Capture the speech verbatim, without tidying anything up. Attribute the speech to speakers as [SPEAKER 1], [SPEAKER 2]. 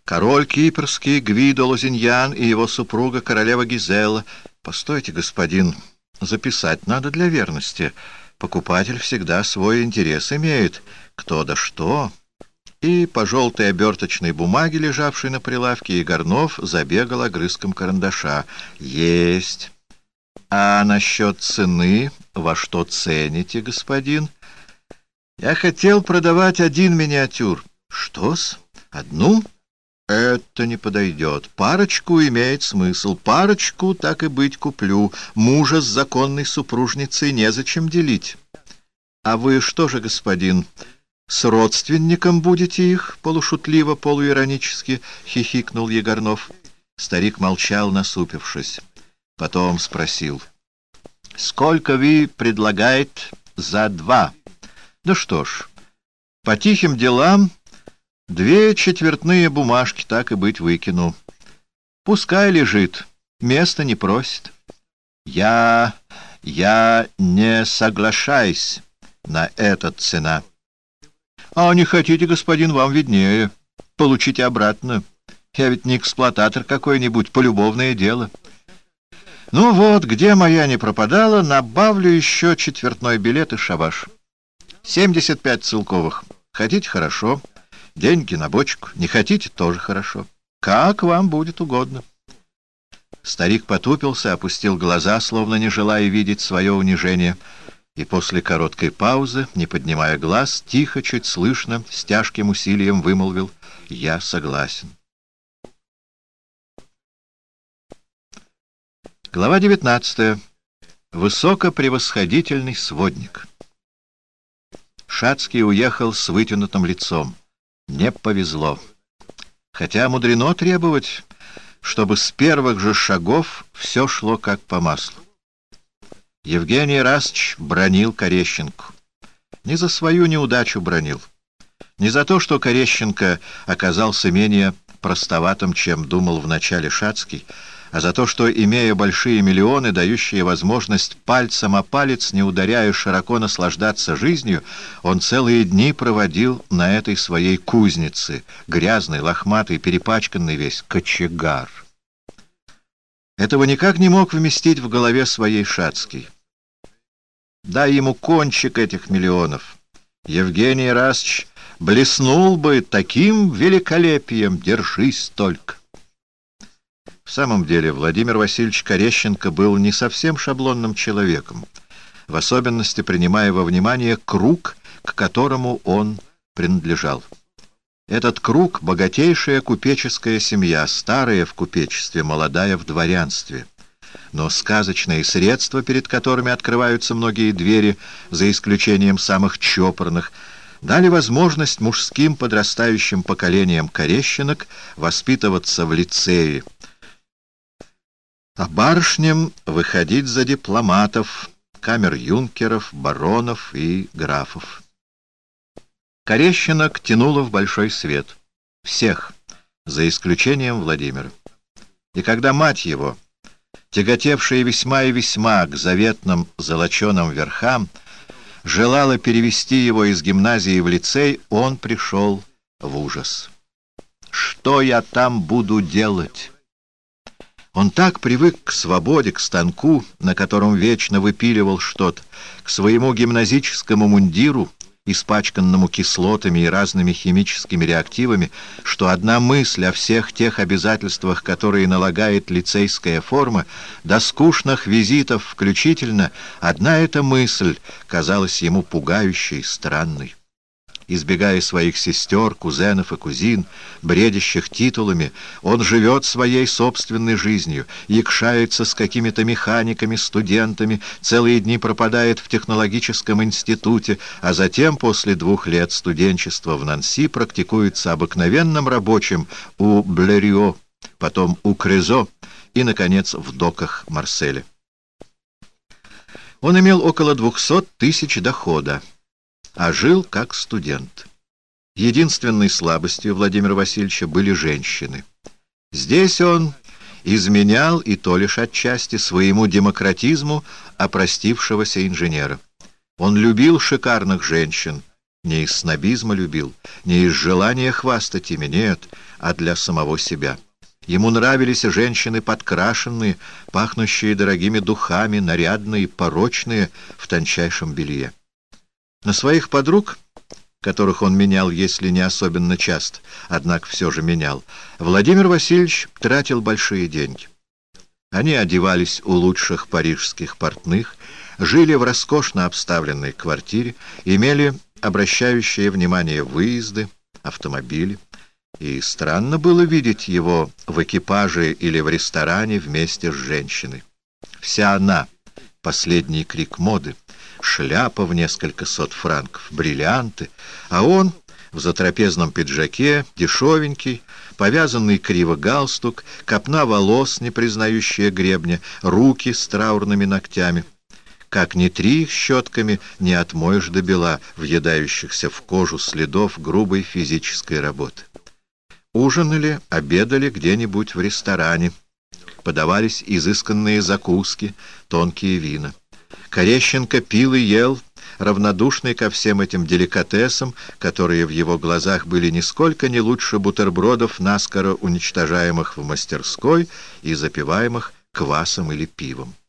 [SPEAKER 1] король кипрский Гвидо Лозиньян и его супруга королева Гизела. Постойте, господин, записать надо для верности. Покупатель всегда свой интерес имеет. Кто да что. И по желтой оберточной бумаге, лежавшей на прилавке, Егорнов забегал огрызком карандаша. Есть. А насчет цены, во что цените, господин? Я хотел продавать один миниатюр. Что-с? Одну? Это не подойдет. Парочку имеет смысл. Парочку, так и быть, куплю. Мужа с законной супружницей незачем делить. А вы что же, господин, с родственником будете их? Полушутливо, полуиронически хихикнул Егорнов. Старик молчал, насупившись. Потом спросил. Сколько вы предлагает за два? Да что ж, по тихим делам две четвертные бумажки, так и быть, выкину. Пускай лежит, места не просит. Я... я не соглашаюсь на этот цена. А не хотите, господин, вам виднее. Получите обратно. Я ведь не эксплуататор какой-нибудь, полюбовное дело. Ну вот, где моя не пропадала, набавлю еще четвертной билет и шабаш. семьдесят пять целковых. Хотите — хорошо. Деньги на бочку. Не хотите — тоже хорошо. Как вам будет угодно. Старик потупился, опустил глаза, словно не желая видеть свое унижение, и после короткой паузы, не поднимая глаз, тихо, чуть слышно, с тяжким усилием вымолвил: «Я согласен». Глава девятнадцатая. Высокопревосходительный сводник. Шацкий уехал с вытянутым лицом. Не повезло. Хотя мудрено требовать, чтобы с первых же шагов все шло как по маслу. Евгений Расч бранил Корещенку. Не за свою неудачу бранил. Не за то, что Корещенко оказался менее простоватым, чем думал вначале Шацкий, а за то, что, имея большие миллионы, дающие возможность пальцем о палец, не ударяя, широко наслаждаться жизнью, он целые дни проводил на этой своей кузнице, грязный, лохматый, перепачканный весь, кочегар. Этого никак не мог вместить в голове своей Шацкий. Дай ему кончик этих миллионов, Евгений Расч блеснул бы таким великолепием, держись только. В самом деле, Владимир Васильевич Корещенко был не совсем шаблонным человеком, в особенности принимая во внимание круг, к которому он принадлежал. Этот круг — богатейшая купеческая семья, старая в купечестве, молодая в дворянстве. Но сказочные средства, перед которыми открываются многие двери, за исключением самых чопорных, дали возможность мужским подрастающим поколениям Корещенок воспитываться в лицее, а барышням выходить за дипломатов, камер-юнкеров, баронов и графов. Корещенок тянуло в большой свет. Всех, за исключением Владимира. И когда мать его, тяготевшая весьма и весьма к заветным золоченым верхам, желала перевести его из гимназии в лицей, он пришел в ужас. «Что я там буду делать?» Он так привык к свободе, к станку, на котором вечно выпиливал что-то, к своему гимназическому мундиру, испачканному кислотами и разными химическими реактивами, что одна мысль о всех тех обязательствах, которые налагает лицейская форма, до скучных визитов включительно, одна эта мысль казалась ему пугающей, странной. Избегая своих сестер, кузенов и кузин, бредящих титулами, он живет своей собственной жизнью, якшается с какими-то механиками, студентами, целые дни пропадает в технологическом институте, а затем, после двух лет студенчества в Нанси, практикуется обыкновенным рабочим у Блерио, потом у Крезо и, наконец, в доках Марселя. Он имел около двухсот тысяч дохода, а жил как студент. Единственной слабостью Владимира Васильевича были женщины. Здесь он изменял, и то лишь отчасти, своему демократизму опростившегося инженера. Он любил шикарных женщин, Не из снобизма любил, не из желания хвастать ими, нет, а для самого себя. Ему нравились женщины подкрашенные, пахнущие дорогими духами, нарядные, порочные в тончайшем белье. На своих подруг, которых он менял, если не особенно часто, однако все же менял, Владимир Васильевич тратил большие деньги. Они одевались у лучших парижских портных, жили в роскошно обставленной квартире, имели обращающие внимание выезды, автомобили. И странно было видеть его в экипаже или в ресторане вместе с женщиной. Вся она — последний крик моды, шляпа в несколько сот франков, бриллианты, а он в затрапезном пиджаке, дешевенький, повязанный криво галстук, копна волос, не признающая гребня, руки с траурными ногтями. Как ни три их щетками, не отмоешь до бела въедающихся в кожу следов грубой физической работы. Ужинали, обедали где-нибудь в ресторане. Подавались изысканные закуски, тонкие вина. Корещенко пил и ел, равнодушный ко всем этим деликатесам, которые в его глазах были нисколько не лучше бутербродов, наскоро уничтожаемых в мастерской и запиваемых квасом или пивом.